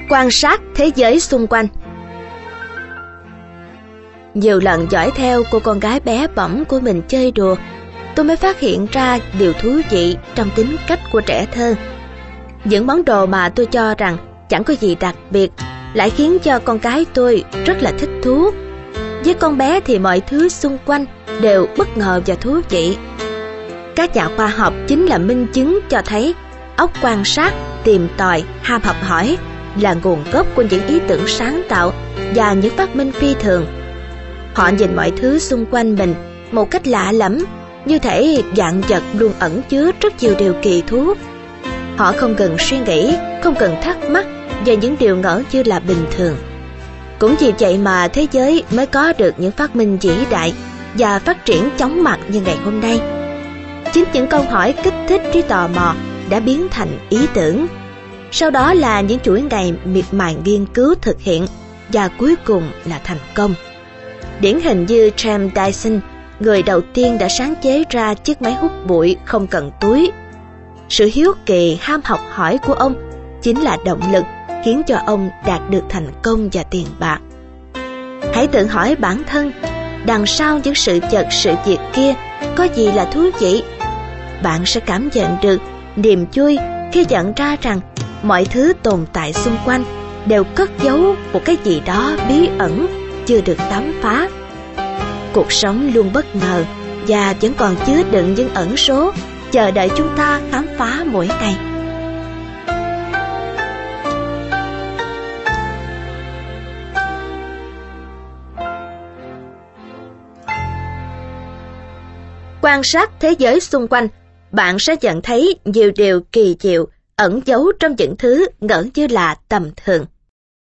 Quan sát thế giới xung quanh. Nhiều lần dõi theo cô con gái bé bỏng của mình chơi đùa, tôi mới phát hiện ra điều thú vị trong tính cách của trẻ thơ. Những món đồ mà tôi cho rằng chẳng có gì đặc biệt lại khiến cho con gái tôi rất là thích thú. Với con bé thì mọi thứ xung quanh đều bất ngờ và thú vị. Các nhà khoa học chính là minh chứng cho thấy óc quan sát, tìm tòi, ham học hỏi là nguồn gốc của những ý tưởng sáng tạo và những phát minh phi thường. Họ nhìn mọi thứ xung quanh mình một cách lạ lẫm, như thể vạn vật luôn ẩn chứa rất nhiều điều kỳ thú. Họ không cần suy nghĩ, không cần thắc mắc về những điều ngỡ như là bình thường. Cũng vì vậy mà thế giới mới có được những phát minh vĩ đại và phát triển chóng mặt như ngày hôm nay. Chính những câu hỏi kích thích trí tò mò đã biến thành ý tưởng. Sau đó là những chuỗi ngày miệt mài nghiên cứu thực hiện và cuối cùng là thành công. Điển hình như James Dyson, người đầu tiên đã sáng chế ra chiếc máy hút bụi không cần túi. Sự hiếu kỳ, ham học hỏi của ông chính là động lực khiến cho ông đạt được thành công và tiền bạc. Hãy tự hỏi bản thân, đằng sau những sự vật, sự việc kia có gì là thú vị? Bạn sẽ cảm nhận được niềm vui khi nhận ra rằng mọi thứ tồn tại xung quanh đều cất giấu một cái gì đó bí ẩn chưa được khám phá. Cuộc sống luôn bất ngờ và vẫn còn chứa đựng những ẩn số chờ đợi chúng ta khám phá mỗi ngày. Quan sát thế giới xung quanh, bạn sẽ nhận thấy nhiều điều kỳ diệu ẩn giấu trong những thứ ngỡ như là tầm thường.